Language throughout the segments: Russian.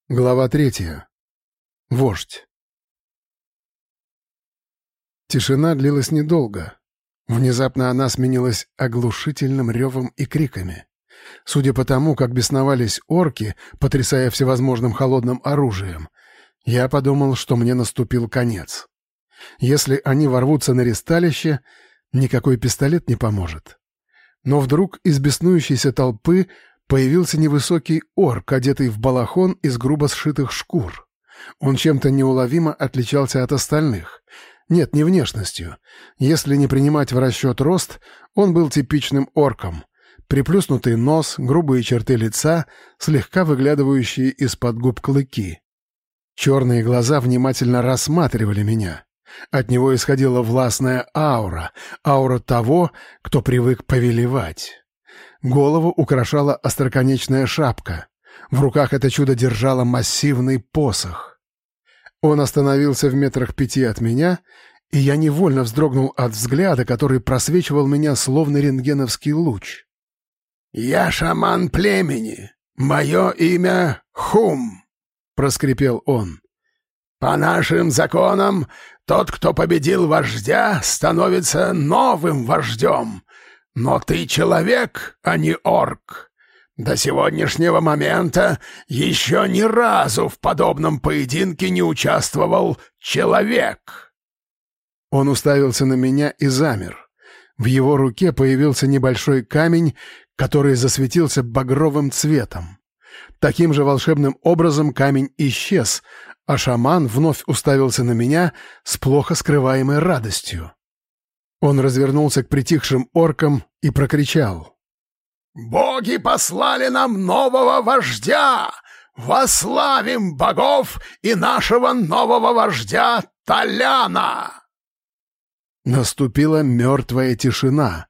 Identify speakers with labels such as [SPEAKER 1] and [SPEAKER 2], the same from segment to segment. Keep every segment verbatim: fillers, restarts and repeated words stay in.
[SPEAKER 1] Глава третья. Вождь. Тишина длилась недолго. Внезапно она сменилась оглушительным ревом и криками. Судя по тому, как бесновались орки, потрясая всевозможным холодным оружием, я подумал, что мне наступил конец. Если они ворвутся на ристалище, никакой пистолет не поможет. Но вдруг из беснующейся толпы появился невысокий орк, одетый в балахон из грубо сшитых шкур. Он чем-то неуловимо отличался от остальных. Нет, не внешностью. Если не принимать в расчет рост, он был типичным орком. Приплюснутый нос, грубые черты лица, слегка выглядывающие из-под губ клыки. Черные глаза внимательно рассматривали меня. От него исходила властная аура, аура того, кто привык повелевать. Голову украшала остроконечная шапка. В руках это чудо держало массивный посох. Он остановился в метрах пяти от меня, и я невольно вздрогнул от взгляда, который просвечивал меня словно рентгеновский луч.
[SPEAKER 2] «Я шаман племени. Мое имя Хум», — проскрипел он. «По нашим законам, тот, кто победил вождя, становится новым вождем. Но ты человек, а не орк. До сегодняшнего момента еще ни разу в подобном поединке не участвовал человек».
[SPEAKER 1] Он уставился на меня и замер. В его руке появился небольшой камень, который засветился багровым цветом. Таким же волшебным образом камень исчез, а шаман вновь уставился на меня с плохо скрываемой радостью. Он развернулся к притихшим оркам и прокричал:
[SPEAKER 2] «Боги послали нам нового вождя! Восславим богов и нашего нового вождя Толяна!»
[SPEAKER 1] Наступила мертвая тишина.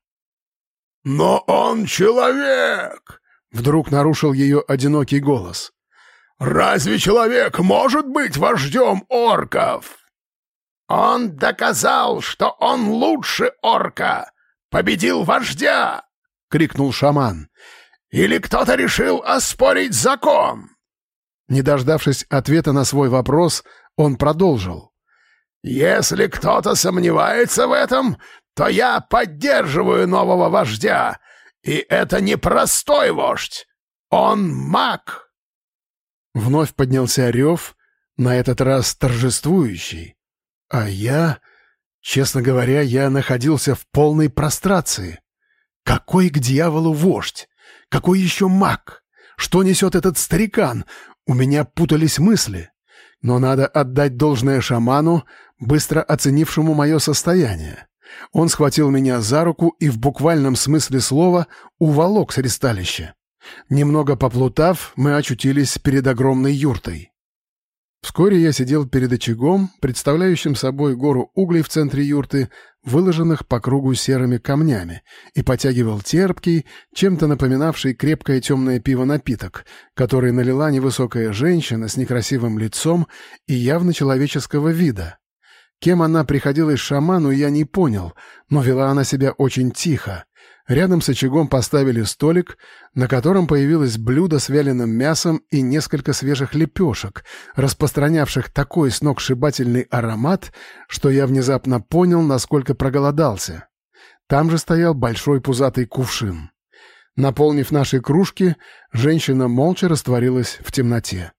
[SPEAKER 2] «Но он человек!» — вдруг нарушил ее одинокий голос. «Разве человек может быть вождем орков?» «Он доказал, что он лучше орка! Победил вождя!» — крикнул шаман. «Или кто-то решил оспорить закон?»
[SPEAKER 1] Не дождавшись ответа на свой вопрос, он продолжил.
[SPEAKER 2] «Если кто-то сомневается в этом, то я поддерживаю нового вождя, и это не простой вождь, он маг!»
[SPEAKER 1] Вновь поднялся рев, на этот раз торжествующий. А я, честно говоря, я находился в полной прострации. Какой к дьяволу вождь? Какой еще маг? Что несет этот старикан? У меня путались мысли. Но надо отдать должное шаману, быстро оценившему мое состояние. Он схватил меня за руку и в буквальном смысле слова уволок с ристалища. Немного поплутав, мы очутились перед огромной юртой. Вскоре я сидел перед очагом, представляющим собой гору углей в центре юрты, выложенных по кругу серыми камнями, и потягивал терпкий, чем-то напоминавший крепкое темное пиво напиток, который налила невысокая женщина с некрасивым лицом и явно человеческого вида. Кем она приходилась шаману, я не понял, но вела она себя очень тихо. Рядом с очагом поставили столик, на котором появилось блюдо с вяленым мясом и несколько свежих лепешек, распространявших такой сногсшибательный аромат, что я внезапно понял, насколько проголодался. Там же стоял большой пузатый кувшин. Наполнив наши кружки, женщина молча растворилась в темноте.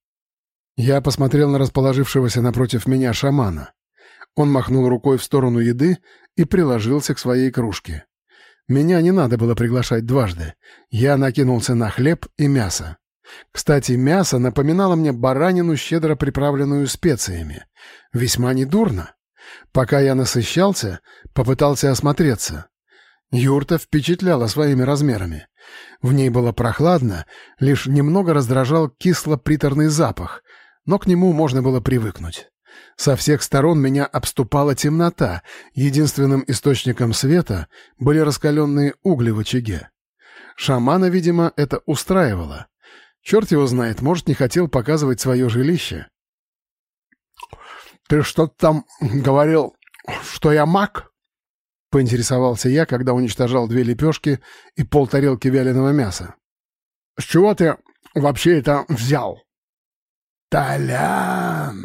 [SPEAKER 1] Я посмотрел на расположившегося напротив меня шамана. Он махнул рукой в сторону еды и приложился к своей кружке. Меня не надо было приглашать дважды. Я накинулся на хлеб и мясо. Кстати, мясо напоминало мне баранину, щедро приправленную специями. Весьма недурно. Пока я насыщался, попытался осмотреться. Юрта впечатляла своими размерами. В ней было прохладно, лишь немного раздражал кисло-приторный запах, но к нему можно было привыкнуть. Со всех сторон меня обступала темнота, единственным источником света были раскаленные угли в очаге. Шамана, видимо, это устраивало. Черт его знает, может, не хотел показывать свое жилище. «Ты что-то там говорил, что я маг?» — поинтересовался я, когда уничтожал две лепешки и полтарелки вяленого мяса. «С чего ты вообще это взял?»
[SPEAKER 2] Толян!»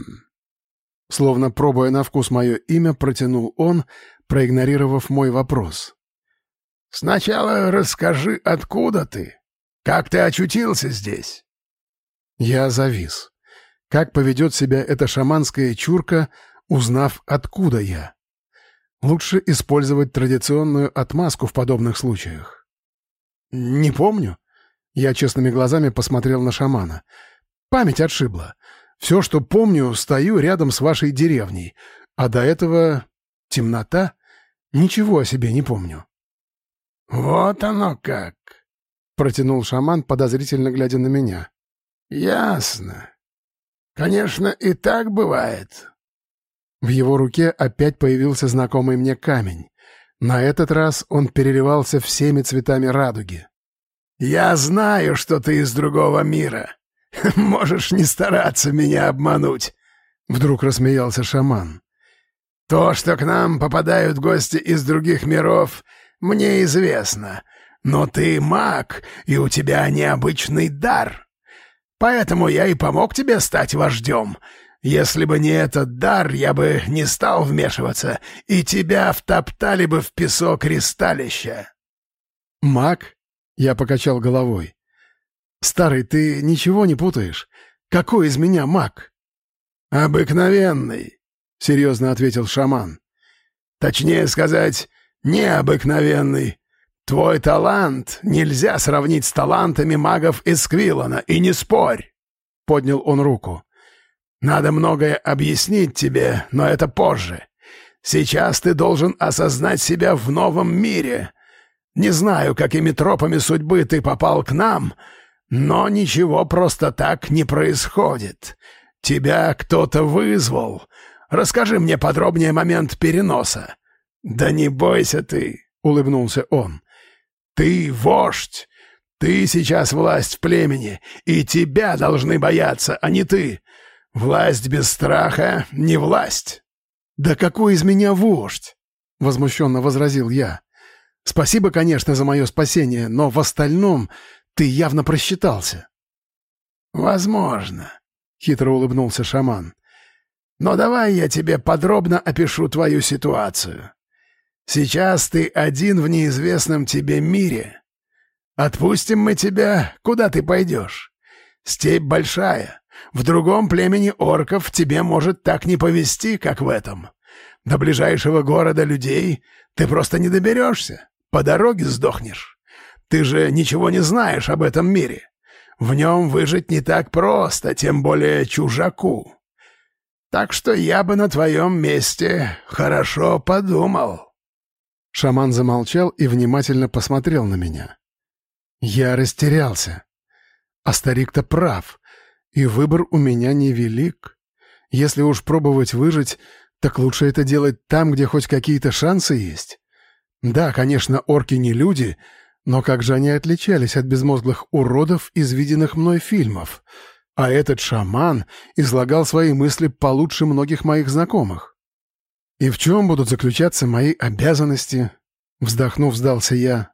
[SPEAKER 1] Словно пробуя на вкус мое имя, протянул он, проигнорировав мой вопрос.
[SPEAKER 2] «Сначала расскажи, откуда ты? Как ты очутился здесь?»
[SPEAKER 1] Я завис. Как поведет себя эта шаманская чурка, узнав, откуда я? Лучше использовать традиционную отмазку в подобных случаях. «Не помню». Я честными глазами посмотрел на шамана. «Память отшибла. Все, что помню, стою рядом с вашей деревней, а до этого темнота. Ничего о себе не помню».
[SPEAKER 2] «Вот оно как!» — протянул шаман, подозрительно глядя на меня. «Ясно. Конечно, и так бывает».
[SPEAKER 1] В его руке опять появился знакомый мне камень. На этот раз он переливался всеми цветами радуги.
[SPEAKER 2] «Я знаю, что ты из другого мира. Можешь не стараться меня обмануть», — вдруг рассмеялся шаман. «То, что к нам попадают гости из других миров, мне известно. Но ты маг, и у тебя необычный дар. Поэтому я и помог тебе стать вождем. Если бы не этот дар, я бы не стал вмешиваться, и тебя втоптали бы в песок ристалища».
[SPEAKER 1] «Маг?» — я покачал головой. «Старый, ты ничего не путаешь? Какой из меня маг?»
[SPEAKER 2] «Обыкновенный», — серьезно ответил шаман. «Точнее сказать, необыкновенный. Твой талант нельзя сравнить с талантами магов из Квиллана, и не спорь», — поднял он руку. «Надо многое объяснить тебе, но это позже. Сейчас ты должен осознать себя в новом мире. Не знаю, какими тропами судьбы ты попал к нам, но ничего просто так не происходит. Тебя кто-то вызвал. Расскажи мне подробнее момент переноса». «Да не бойся ты», — улыбнулся он. «Ты вождь. Ты сейчас власть в племени, и тебя должны бояться, а не ты. Власть без страха — не власть».
[SPEAKER 1] «Да какой из меня вождь?» — возмущенно возразил я. «Спасибо, конечно, за мое спасение, но в остальном ты явно просчитался».
[SPEAKER 2] «Возможно», — хитро улыбнулся шаман. «Но давай я тебе подробно опишу твою ситуацию. Сейчас ты один в неизвестном тебе мире. Отпустим мы тебя, куда ты пойдешь? Степь большая. В другом племени орков тебе может так не повезти, как в этом. До ближайшего города людей ты просто не доберешься. По дороге сдохнешь. Ты же ничего не знаешь об этом мире. В нем выжить не так просто, тем более чужаку. Так что я бы на твоем месте хорошо подумал».
[SPEAKER 1] Шаман замолчал и внимательно посмотрел на меня. Я растерялся. А старик-то прав, и выбор у меня невелик. Если уж пробовать выжить, так лучше это делать там, где хоть какие-то шансы есть. Да, конечно, орки не люди, но как же они отличались от безмозглых уродов из виденных мной фильмов? А этот шаман излагал свои мысли получше многих моих знакомых. «И в чем будут заключаться мои обязанности?» Вздохнув, сдался я.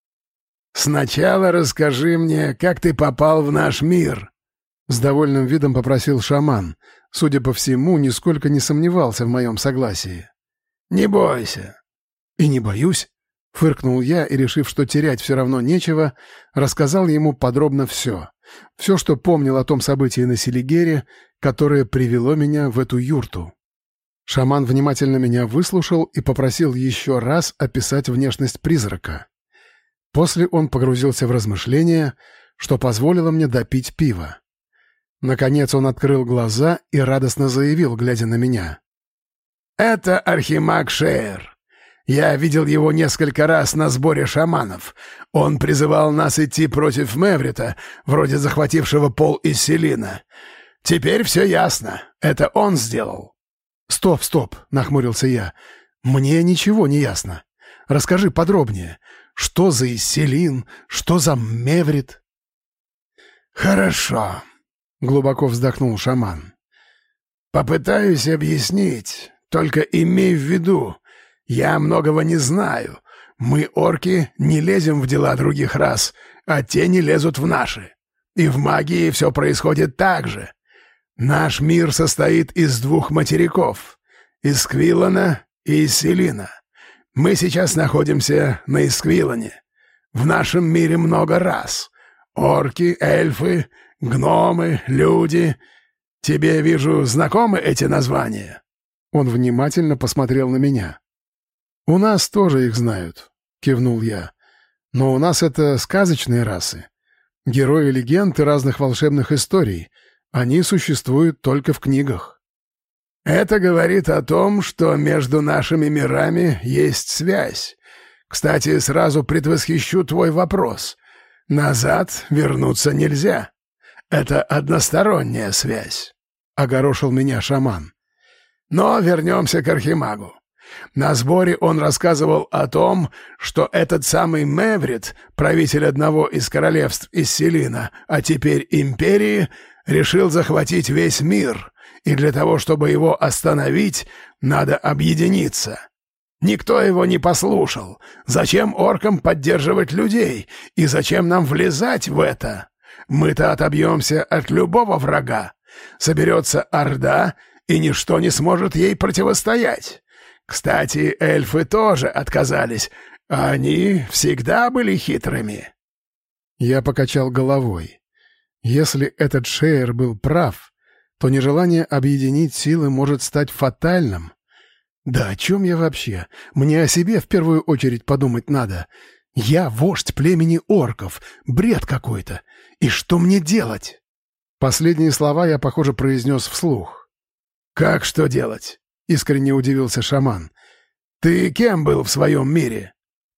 [SPEAKER 2] «Сначала расскажи мне, как ты попал в наш мир», — с довольным видом попросил шаман. Судя по всему, нисколько не сомневался в моем согласии. «Не бойся».
[SPEAKER 1] «И не боюсь», — фыркнул я и, решив, что терять все равно нечего, рассказал ему подробно все. Все, что помнил о том событии на Селигере, которое привело меня в эту юрту. Шаман внимательно меня выслушал и попросил еще раз описать внешность призрака. После он погрузился в размышления, что позволило мне допить пиво. Наконец он открыл глаза и радостно заявил, глядя на меня.
[SPEAKER 2] «Это архимаг Шеер. Я видел его несколько раз на сборе шаманов. Он призывал нас идти против Меврита, вроде захватившего пол из Селина. Теперь все ясно. Это он сделал».
[SPEAKER 1] «Стоп, стоп!» — нахмурился я. «Мне ничего не ясно. Расскажи подробнее. Что за Исселин? Что за Меврит?»
[SPEAKER 2] «Хорошо», — глубоко вздохнул шаман. «Попытаюсь объяснить, только имей в виду, я многого не знаю. Мы, орки, не лезем в дела других рас, а те не лезут в наши. И в магии все происходит так же. Наш мир состоит из двух материков — Исквилана и Исселина. Мы сейчас находимся на Исквилане. В нашем мире много рас. Орки, эльфы, гномы, люди. Тебе, вижу, знакомы эти названия?»
[SPEAKER 1] Он внимательно посмотрел на меня. «У нас тоже их знают», — кивнул я. «Но у нас это сказочные расы. Герои легенд и разных волшебных историй. Они существуют только в книгах».
[SPEAKER 2] «Это говорит о том, что между нашими мирами есть связь. Кстати, сразу предвосхищу твой вопрос. Назад вернуться нельзя. Это односторонняя связь», — огорошил меня шаман. «Но вернемся к Архимагу. На сборе он рассказывал о том, что этот самый Меврит, правитель одного из королевств Исселина, а теперь империи, решил захватить весь мир, и для того, чтобы его остановить, надо объединиться. Никто его не послушал. Зачем оркам поддерживать людей, и зачем нам влезать в это? Мы-то отобьемся от любого врага. Соберется орда, и ничто не сможет ей противостоять. Кстати, эльфы тоже отказались, а они всегда были хитрыми».
[SPEAKER 1] Я покачал головой. Если этот Шеер был прав, то нежелание объединить силы может стать фатальным. Да о чем я вообще? Мне о себе в первую очередь подумать надо. Я вождь племени орков, бред какой-то. И что мне делать? Последние слова я, похоже, произнес вслух.
[SPEAKER 2] «Как что делать?» — искренне удивился шаман. «Ты кем был в своем мире?»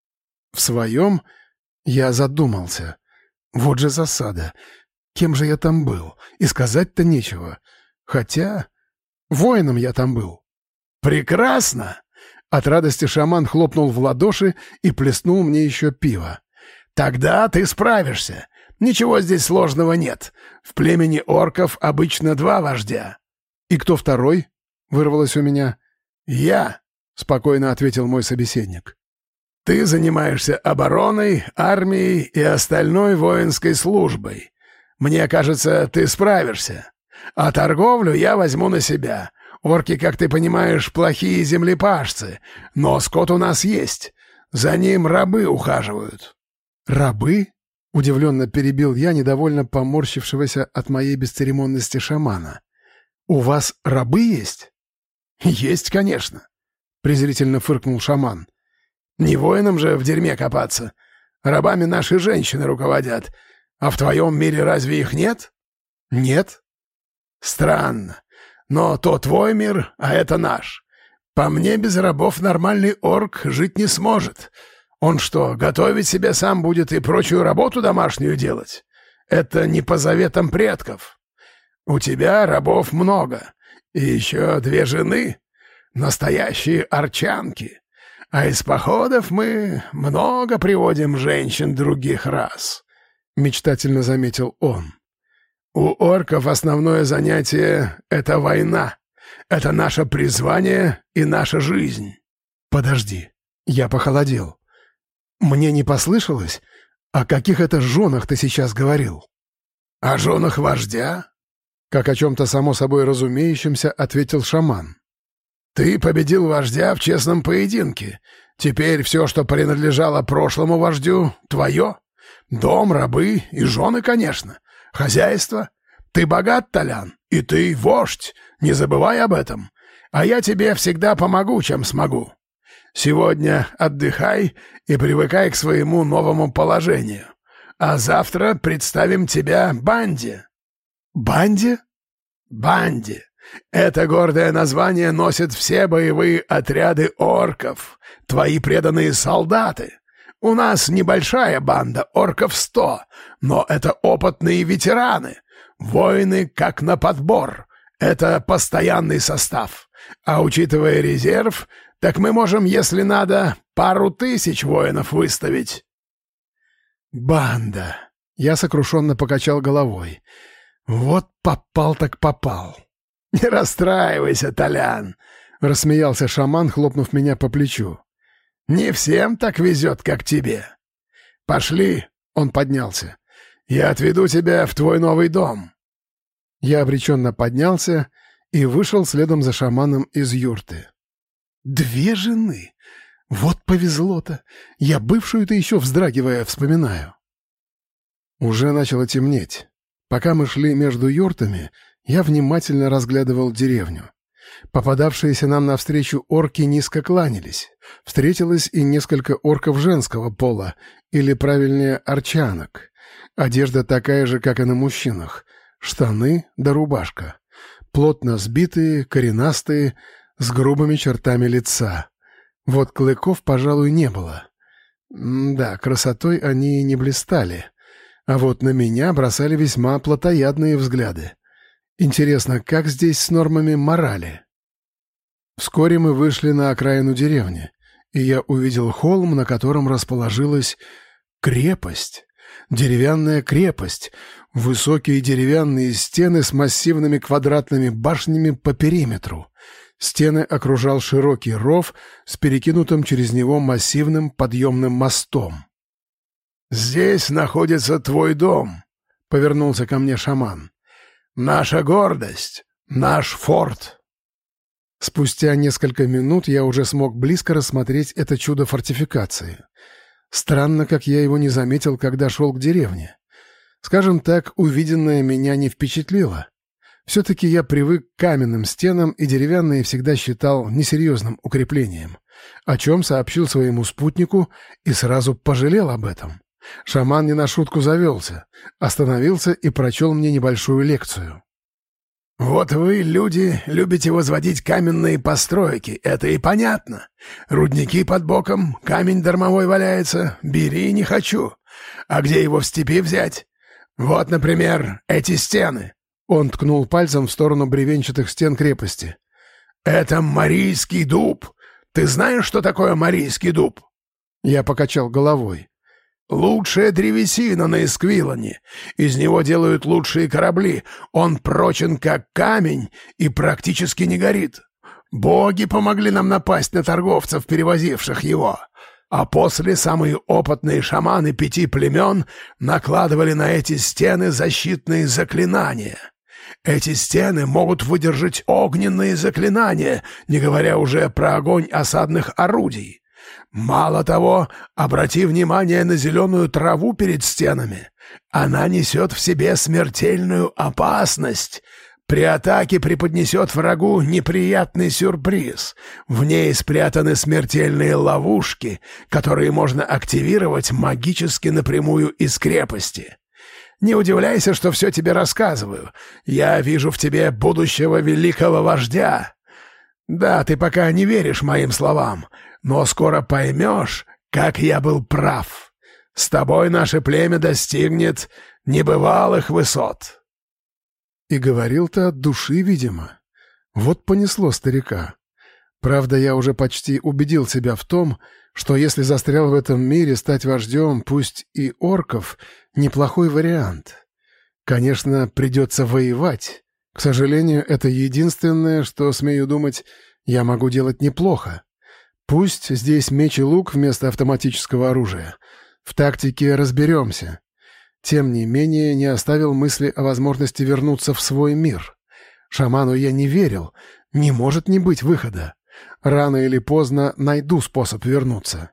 [SPEAKER 1] «В своем?» Я задумался. Вот же засада. Кем же я там был? И сказать-то нечего. Хотя... воином я там был.
[SPEAKER 2] «Прекрасно!»
[SPEAKER 1] От радости шаман хлопнул в ладоши и плеснул мне еще пиво.
[SPEAKER 2] «Тогда ты справишься. Ничего здесь сложного нет. В племени орков обычно два вождя».
[SPEAKER 1] «И кто второй?» — вырвалось у меня.
[SPEAKER 2] «Я», — спокойно ответил мой собеседник. «Ты занимаешься обороной, армией и остальной воинской службой. Мне кажется, ты справишься. А торговлю я возьму на себя. Орки, как ты понимаешь, плохие землепашцы, но скот у нас есть. За ним рабы ухаживают».
[SPEAKER 1] «Рабы?» — удивленно перебил я, недовольно поморщившегося от моей бесцеремонности шамана. «У вас рабы есть?»
[SPEAKER 2] «Есть, конечно», — презрительно фыркнул шаман. «Не воинам же в дерьме копаться. Рабами наши женщины руководят. А в твоем мире разве их нет?»
[SPEAKER 1] «Нет».
[SPEAKER 2] «Странно. Но то твой мир, а это наш. По мне, без рабов нормальный орк жить не сможет. Он что, готовить себе сам будет и прочую работу домашнюю делать? Это не по заветам предков. У тебя рабов много, и еще две жены, настоящие арчанки. А из походов мы много приводим женщин других рас», — мечтательно заметил он. «У орков основное занятие — это война. Это наше призвание и наша жизнь».
[SPEAKER 1] «Подожди, я похолодел. Мне не послышалось? О каких это женах ты сейчас говорил?»
[SPEAKER 2] «О женах вождя?»
[SPEAKER 1] Как о чем-то само собой разумеющемся ответил шаман.
[SPEAKER 2] «Ты победил вождя в честном поединке. Теперь все, что принадлежало прошлому вождю, твое. Дом, рабы и жены, конечно. Хозяйство. Ты богат, Толян, и ты вождь, не забывай об этом. А я тебе всегда помогу, чем смогу. Сегодня отдыхай и привыкай к своему новому положению. А завтра представим тебя банде».
[SPEAKER 1] «Банде?»
[SPEAKER 2] «Банде. Это гордое название носят все боевые отряды орков, твои преданные солдаты. У нас небольшая банда, орков сто, но это опытные ветераны, воины как на подбор. Это постоянный состав. А учитывая резерв, так мы можем, если надо, пару тысяч воинов выставить».
[SPEAKER 1] «Банда!» — я сокрушенно покачал головой. «Вот попал так попал».
[SPEAKER 2] «Не расстраивайся, Толян», — рассмеялся шаман, хлопнув меня по плечу. «Не всем так везет, как тебе. Пошли», — он поднялся. «Я отведу тебя в твой новый дом».
[SPEAKER 1] Я обреченно поднялся и вышел следом за шаманом из юрты. Две жены! Вот повезло-то! Я бывшую-то еще вздрагивая вспоминаю. Уже начало темнеть. Пока мы шли между юртами, я внимательно разглядывал деревню. Попадавшиеся нам навстречу орки низко кланялись. Встретилось и несколько орков женского пола, или, правильнее, арчанок. Одежда такая же, как и на мужчинах. Штаны да рубашка. Плотно сбитые, коренастые, с грубыми чертами лица. Вот клыков, пожалуй, не было. М да, красотой они не блистали. А вот на меня бросали весьма плотоядные взгляды. Интересно, как здесь с нормами морали? Вскоре мы вышли на окраину деревни, и я увидел холм, на котором расположилась крепость. Деревянная крепость, высокие деревянные стены с массивными квадратными башнями по периметру. Стены окружал широкий ров с перекинутым через него массивным подъемным мостом.
[SPEAKER 2] «Здесь находится твой дом», — повернулся ко мне шаман. «Наша гордость, наш форт».
[SPEAKER 1] Спустя несколько минут я уже смог близко рассмотреть это чудо фортификации. Странно, как я его не заметил, когда шел к деревне. Скажем так, увиденное меня не впечатлило. Все-таки я привык к каменным стенам и деревянные всегда считал несерьезным укреплением, о чем сообщил своему спутнику и сразу пожалел об этом. Шаман не на шутку завелся, остановился и прочел мне небольшую лекцию.
[SPEAKER 2] «Вот вы, люди, любите возводить каменные постройки, это и понятно. Рудники под боком, камень дармовой валяется, бери, не хочу. А где его в степи взять? Вот, например, эти стены».
[SPEAKER 1] Он ткнул пальцем в сторону бревенчатых стен крепости.
[SPEAKER 2] «Это Марийский дуб. Ты знаешь, что такое Марийский дуб?»
[SPEAKER 1] Я покачал головой.
[SPEAKER 2] «Лучшая древесина на Эсквилоне. Из него делают лучшие корабли. Он прочен, как камень, и практически не горит. Боги помогли нам напасть на торговцев, перевозивших его. А после самые опытные шаманы пяти племен накладывали на эти стены защитные заклинания. Эти стены могут выдержать огненные заклинания, не говоря уже про огонь осадных орудий. Мало того, обрати внимание на зеленую траву перед стенами. Она несет в себе смертельную опасность. При атаке преподнесет врагу неприятный сюрприз. В ней спрятаны смертельные ловушки, которые можно активировать магически напрямую из крепости. Не удивляйся, что все тебе рассказываю. Я вижу в тебе будущего великого вождя. Да, ты пока не веришь моим словам, но скоро поймешь, как я был прав. С тобой наше племя достигнет небывалых высот».
[SPEAKER 1] И говорил-то от души, видимо. Вот понесло старика. Правда, я уже почти убедил себя в том, что если застрял в этом мире, стать вождем, пусть и орков, неплохой вариант. Конечно, придется воевать. К сожалению, это единственное, что, смею думать, я могу делать неплохо. Пусть здесь меч и лук вместо автоматического оружия. В тактике разберемся. Тем не менее, не оставил мысли о возможности вернуться в свой мир. Шаману я не верил. Не может не быть выхода. Рано или поздно найду способ вернуться.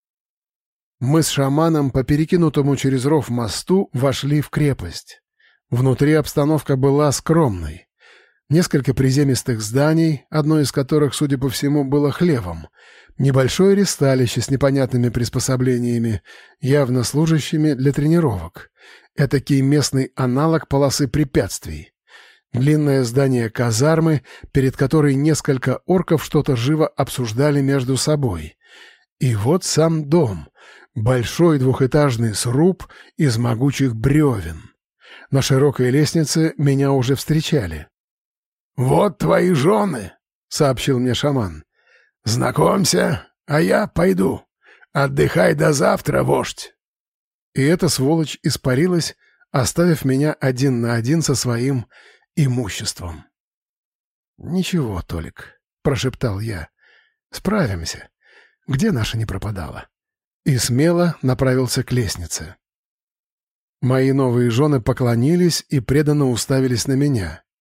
[SPEAKER 1] Мы с шаманом по перекинутому через ров мосту вошли в крепость. Внутри обстановка была скромной. Несколько приземистых зданий, одно из которых, судя по всему, было хлевом. Небольшое ристалище с непонятными приспособлениями, явно служащими для тренировок. Этакий местный аналог полосы препятствий. Длинное здание казармы, перед которой несколько орков что-то живо обсуждали между собой. И вот сам дом. Большой двухэтажный сруб из могучих бревен. На широкой лестнице меня уже встречали.
[SPEAKER 2] «Вот твои жены», — сообщил мне шаман. «Знакомься, а я пойду. Отдыхай до завтра, вождь».
[SPEAKER 1] И эта сволочь испарилась, оставив меня один на один со своим имуществом. «Ничего, Толик», — прошептал я, — «справимся. Где наша не пропадала?» И смело направился к лестнице. Мои новые жены поклонились и преданно уставились на меня.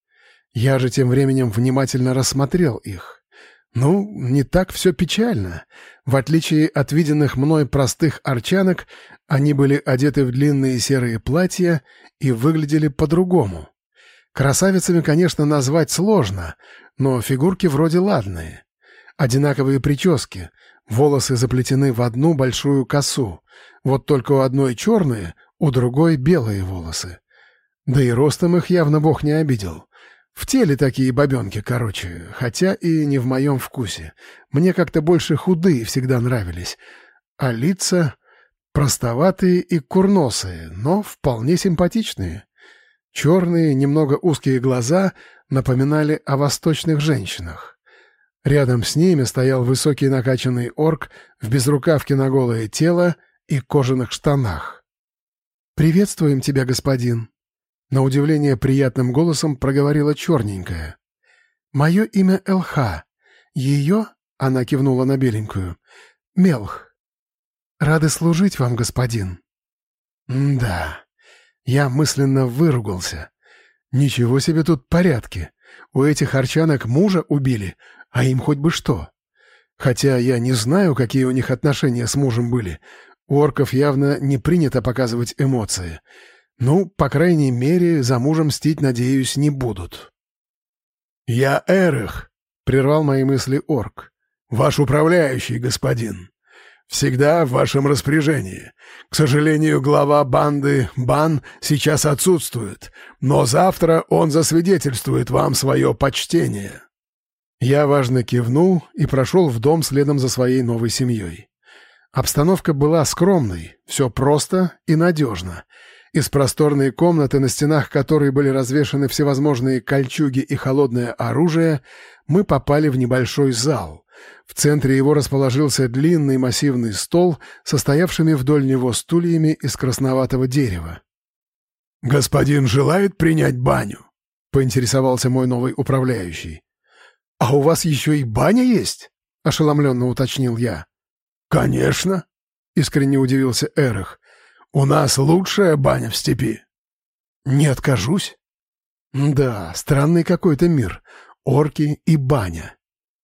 [SPEAKER 1] Я же тем временем внимательно рассмотрел их. Ну, не так все печально. В отличие от виденных мной простых арчанок, они были одеты в длинные серые платья и выглядели по-другому. Красавицами, конечно, назвать сложно, но фигурки вроде ладные. Одинаковые прически, волосы заплетены в одну большую косу. Вот только у одной черные, у другой белые волосы. Да и ростом их явно Бог не обидел. В теле такие бабенки, короче, хотя и не в моем вкусе. Мне как-то больше худые всегда нравились, а лица простоватые и курносые, но вполне симпатичные. Черные, немного узкие глаза напоминали о восточных женщинах. Рядом с ними стоял высокий накачанный орк в безрукавке на голое тело и кожаных штанах. «Приветствуем тебя, господин!» На удивление приятным голосом проговорила черненькая. «Мое имя Элха. Ее, — она кивнула на беленькую, — Мелх. Рады служить вам, господин». М-да, я мысленно выругался. Ничего себе тут порядки. У этих арчанок мужа убили, а им хоть бы что. Хотя я не знаю, какие у них отношения с мужем были. У орков явно не принято показывать эмоции. Ну, по крайней мере, за мужем мстить, надеюсь, не будут.
[SPEAKER 2] «Я Эрих», — прервал мои мысли орк. «Ваш управляющий, господин. Всегда в вашем распоряжении. К сожалению, глава банды Бан сейчас отсутствует, но завтра он засвидетельствует вам свое почтение».
[SPEAKER 1] Я важно кивнул и прошел в дом следом за своей новой семьей. Обстановка была скромной, все просто и надежно. Из просторной комнаты, на стенах которой были развешаны всевозможные кольчуги и холодное оружие, мы попали в небольшой зал. В центре его расположился длинный массивный стол, состоявшими вдоль него стульями из красноватого дерева.
[SPEAKER 2] «Господин желает принять баню?» — поинтересовался мой новый управляющий.
[SPEAKER 1] «А у вас еще и баня есть?» — ошеломленно уточнил я.
[SPEAKER 2] «Конечно», — искренне удивился Эрих. «У нас лучшая баня в степи».
[SPEAKER 1] «Не откажусь». «Да, странный какой-то мир. Орки и баня».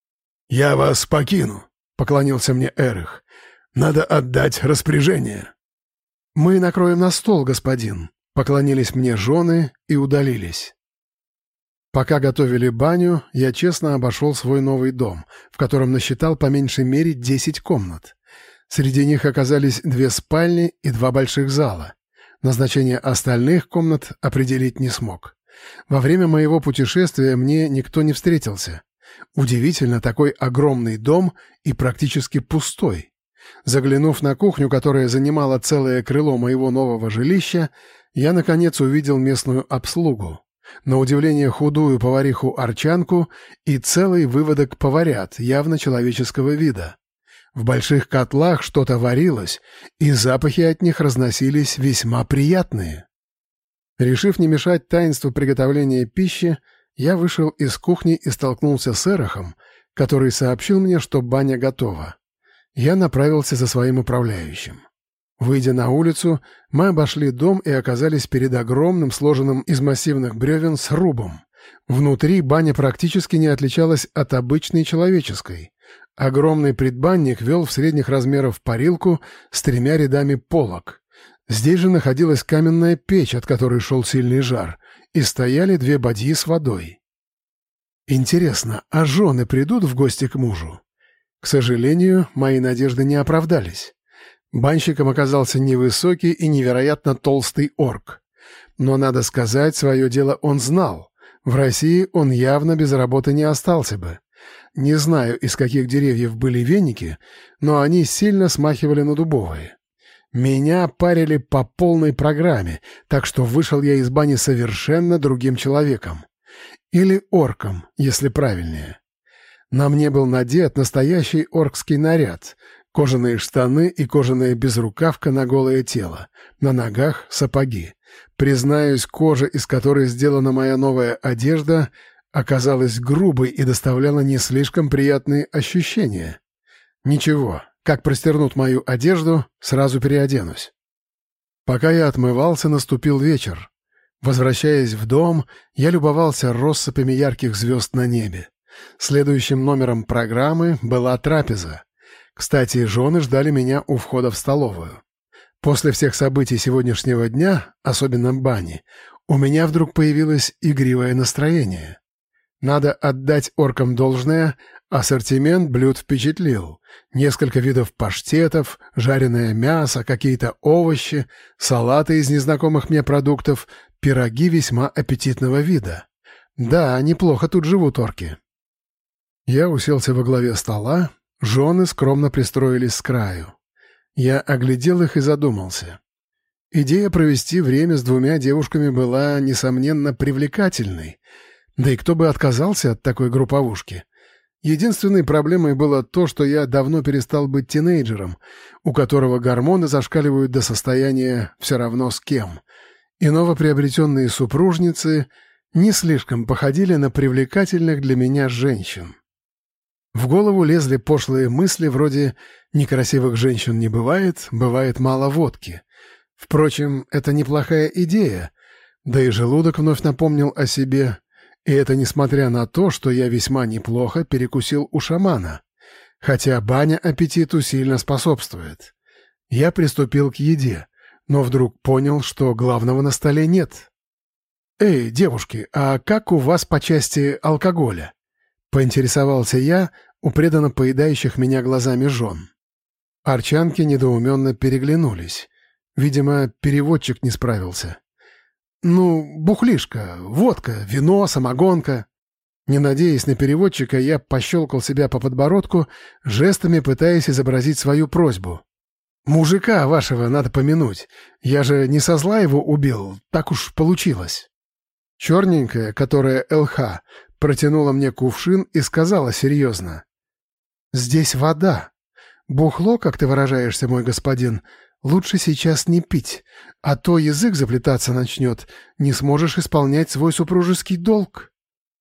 [SPEAKER 2] «Я вас покину», — поклонился мне Эрих. «Надо отдать распоряжение».
[SPEAKER 1] «Мы накроем на стол, господин», — поклонились мне жены и удалились. Пока готовили баню, я честно обошел свой новый дом, в котором насчитал по меньшей мере десять комнат. Среди них оказались две спальни и два больших зала. Назначение остальных комнат определить не смог. Во время моего путешествия мне никто не встретился. Удивительно, такой огромный дом и практически пустой. Заглянув на кухню, которая занимала целое крыло моего нового жилища, я, наконец, увидел местную обслугу. На удивление худую повариху-арчанку и целый выводок поварят, явно человеческого вида. В больших котлах что-то варилось, и запахи от них разносились весьма приятные. Решив не мешать таинству приготовления пищи, я вышел из кухни и столкнулся с Эрихом, который сообщил мне, что баня готова. Я направился за своим управляющим. Выйдя на улицу, мы обошли дом и оказались перед огромным, сложенным из массивных бревен срубом. Внутри баня практически не отличалась от обычной человеческой. Огромный предбанник вел в средних размеров парилку с тремя рядами полок. Здесь же находилась каменная печь, от которой шел сильный жар, и стояли две бадьи с водой. Интересно, а жены придут в гости к мужу? К сожалению, мои надежды не оправдались. Банщиком оказался невысокий и невероятно толстый орк. Но, надо сказать, свое дело он знал. В России он явно без работы не остался бы. Не знаю, из каких деревьев были веники, но они сильно смахивали на дубовые. Меня парили по полной программе, так что вышел я из бани совершенно другим человеком. Или орком, если правильнее. На мне был надет настоящий оркский наряд, кожаные штаны и кожаная безрукавка на голое тело, на ногах сапоги. Признаюсь, кожа, из которой сделана моя новая одежда, оказалась грубой и доставляла не слишком приятные ощущения. Ничего, как простернут мою одежду, сразу переоденусь. Пока я отмывался, наступил вечер. Возвращаясь в дом, я любовался россыпями ярких звезд на небе. Следующим номером программы была трапеза. Кстати, жены ждали меня у входа в столовую. После всех событий сегодняшнего дня, особенно бани, у меня вдруг появилось игривое настроение. Надо отдать оркам должное, ассортимент блюд впечатлил. Несколько видов паштетов, жареное мясо, какие-то овощи, салаты из незнакомых мне продуктов, пироги весьма аппетитного вида. Да, неплохо тут живут орки. Я уселся во главе стола, жены скромно пристроились с краю. Я оглядел их и задумался. Идея провести время с двумя девушками была, несомненно, привлекательной. Да и кто бы отказался от такой групповушки? Единственной проблемой было то, что я давно перестал быть тинейджером, у которого гормоны зашкаливают до состояния «все равно с кем». И новоприобретенные супружницы не слишком походили на привлекательных для меня женщин. В голову лезли пошлые мысли вроде «некрасивых женщин не бывает, бывает мало водки». Впрочем, это неплохая идея, да и желудок вновь напомнил о себе, и это несмотря на то, что я весьма неплохо перекусил у шамана, хотя баня аппетиту сильно способствует. Я приступил к еде, но вдруг понял, что главного на столе нет. «Эй, девушки, а как у вас по части алкоголя?» — поинтересовался я у преданно поедающих меня глазами жен. Арчанки недоуменно переглянулись. Видимо, переводчик не справился. «Ну, бухлишка, водка, вино, самогонка». Не надеясь на переводчика, я пощелкал себя по подбородку, жестами пытаясь изобразить свою просьбу. «Мужика вашего надо помянуть. Я же не со зла его убил, так уж получилось». Черненькая, которая ЛХ, протянула мне кувшин и сказала серьезно. «Здесь вода. Бухло, как ты выражаешься, мой господин, лучше сейчас не пить, а то язык заплетаться начнет, не сможешь исполнять свой супружеский долг».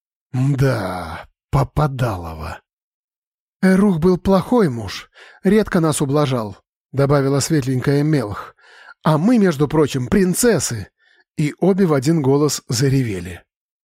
[SPEAKER 1] Да, попадалово. «Эрух был плохой муж, редко нас ублажал», — добавила светленькая Мелх. «А мы, между прочим, принцессы». И обе в один голос заревели.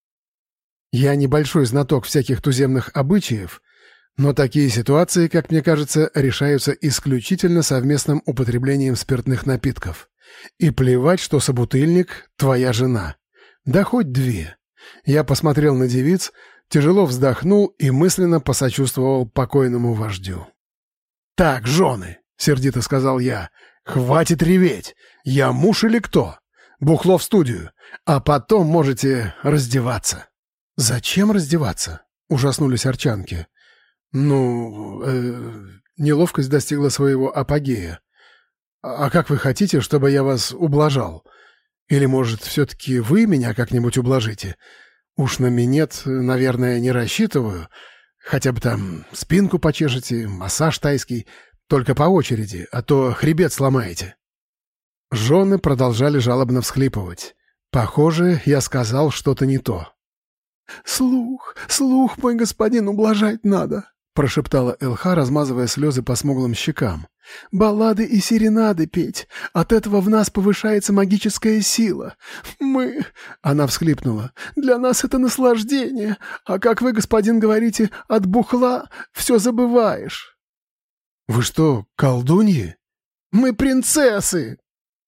[SPEAKER 1] Я небольшой знаток всяких туземных обычаев, но такие ситуации, как мне кажется, решаются исключительно совместным употреблением спиртных напитков. И плевать, что собутыльник — твоя жена. Да хоть две. Я посмотрел на девиц, тяжело вздохнул и мысленно посочувствовал покойному вождю. «Так, жены!» — сердито сказал я. «Хватит реветь! Я муж или кто? Бухло в студию, а потом можете раздеваться». «Зачем раздеваться?» — ужаснулись арчанки. «Ну, э, неловкость достигла своего апогея. А как вы хотите, чтобы я вас ублажал? Или, может, все-таки вы меня как-нибудь ублажите? Уж на минет, наверное, не рассчитываю. Хотя бы там спинку почешете, массаж тайский, только по очереди, а то хребет сломаете». Жены продолжали жалобно всхлипывать. Похоже, я сказал что-то не то. «Слух, слух, мой господин, ублажать надо», — прошептала Элха, размазывая слезы по смуглым щекам. «Баллады и серенады петь. От этого в нас повышается магическая сила. Мы...» — она всхлипнула. «Для нас это наслаждение. А как вы, господин, говорите, от бухла все забываешь». «Вы что, колдуньи?» «Мы принцессы!»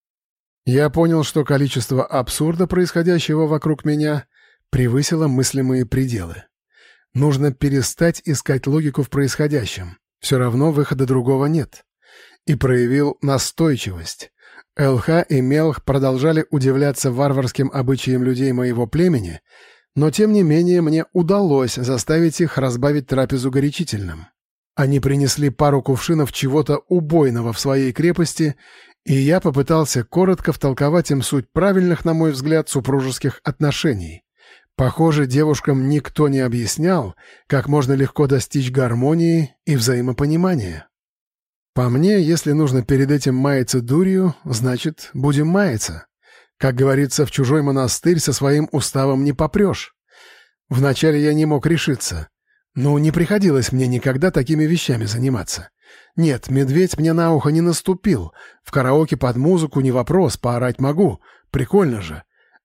[SPEAKER 1] Я понял, что количество абсурда, происходящего вокруг меня, превысило мыслимые пределы. Нужно перестать искать логику в происходящем. Все равно выхода другого нет. И проявил настойчивость. Элха и Мелх продолжали удивляться варварским обычаям людей моего племени, но тем не менее мне удалось заставить их разбавить трапезу горячительным. Они принесли пару кувшинов чего-то убойного в своей крепости, и я попытался коротко втолковать им суть правильных, на мой взгляд, супружеских отношений. Похоже, девушкам никто не объяснял, как можно легко достичь гармонии и взаимопонимания. По мне, если нужно перед этим маяться дурью, значит, будем маяться. Как говорится, в чужой монастырь со своим уставом не попрешь. Вначале я не мог решиться. Ну, не приходилось мне никогда такими вещами заниматься. Нет, медведь мне на ухо не наступил. В караоке под музыку не вопрос, поорать могу. Прикольно же.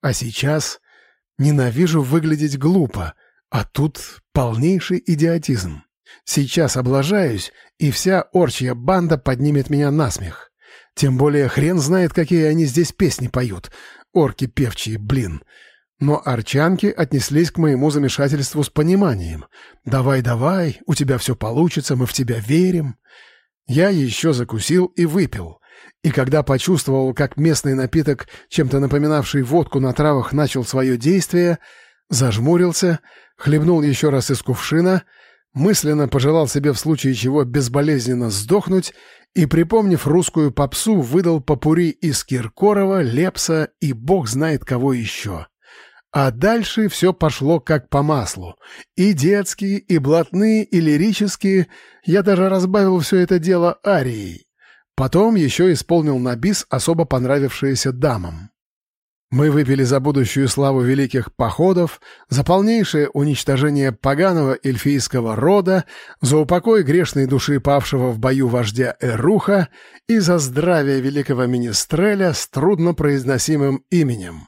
[SPEAKER 1] А сейчас ненавижу выглядеть глупо, а тут полнейший идиотизм. Сейчас облажаюсь, и вся орчья банда поднимет меня на смех. Тем более хрен знает, какие они здесь песни поют. Орки певчие, блин. Но арчанки отнеслись к моему замешательству с пониманием. «Давай-давай, у тебя все получится, мы в тебя верим». Я еще закусил и выпил. И когда почувствовал, как местный напиток, чем-то напоминавший водку на травах, начал свое действие, зажмурился, хлебнул еще раз из кувшина, мысленно пожелал себе в случае чего безболезненно сдохнуть и, припомнив русскую попсу, выдал попурри из Киркорова, Лепса и бог знает кого еще. А дальше все пошло как по маслу. И детские, и блатные, и лирические. Я даже разбавил все это дело арией. Потом еще исполнил на бис, особо понравившиеся дамам. Мы выпили за будущую славу великих походов, за полнейшее уничтожение поганого эльфийского рода, за упокой грешной души павшего в бою вождя Эруха и за здравие великого министреля с труднопроизносимым именем.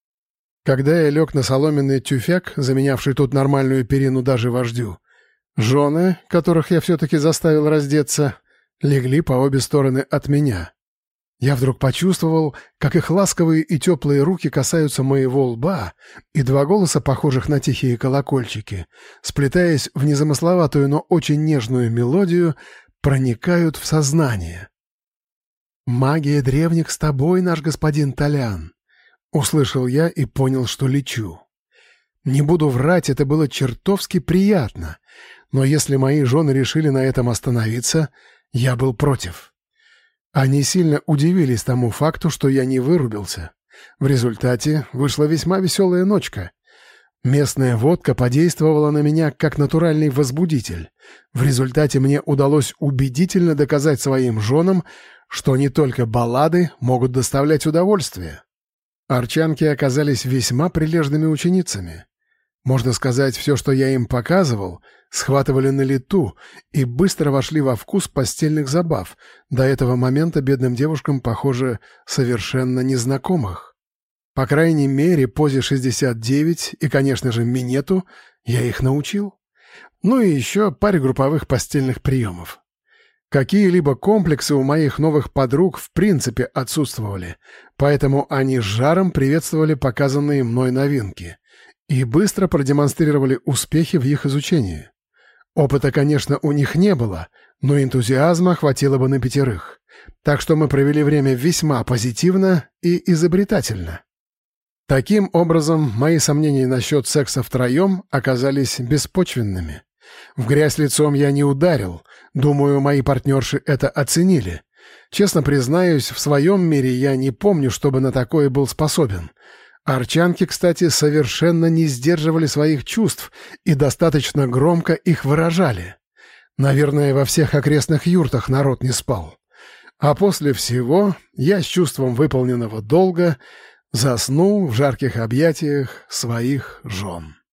[SPEAKER 1] Когда я лег на соломенный тюфяк, заменявший тут нормальную перину даже вождю, жены, которых я все-таки заставил раздеться, легли по обе стороны от меня. Я вдруг почувствовал, как их ласковые и теплые руки касаются моего лба, и два голоса, похожих на тихие колокольчики, сплетаясь в незамысловатую, но очень нежную мелодию, проникают в сознание. «Магия древних с тобой, наш господин Толян!» Услышал я и понял, что лечу. Не буду врать, это было чертовски приятно, но если мои жены решили на этом остановиться, я был против. Они сильно удивились тому факту, что я не вырубился. В результате вышла весьма веселая ночка. Местная водка подействовала на меня как натуральный возбудитель. В результате мне удалось убедительно доказать своим женам, что не только баллады могут доставлять удовольствие. Арчанки оказались весьма прилежными ученицами. Можно сказать, все, что я им показывал, схватывали на лету и быстро вошли во вкус постельных забав, до этого момента бедным девушкам, похоже, совершенно незнакомых. По крайней мере, позе шестьдесят девять и, конечно же, минету я их научил. Ну и еще паре групповых постельных приемов. Какие-либо комплексы у моих новых подруг в принципе отсутствовали, поэтому они с жаром приветствовали показанные мной новинки и быстро продемонстрировали успехи в их изучении. Опыта, конечно, у них не было, но энтузиазма хватило бы на пятерых, так что мы провели время весьма позитивно и изобретательно. Таким образом, мои сомнения насчет секса втроем оказались беспочвенными. В грязь лицом я не ударил. Думаю, мои партнерши это оценили. Честно признаюсь, в своем мире я не помню, чтобы на такое был способен. Арчанки, кстати, совершенно не сдерживали своих чувств и достаточно громко их выражали. Наверное, во всех окрестных юртах народ не спал. А после всего я с чувством выполненного долга заснул в жарких объятиях своих жен.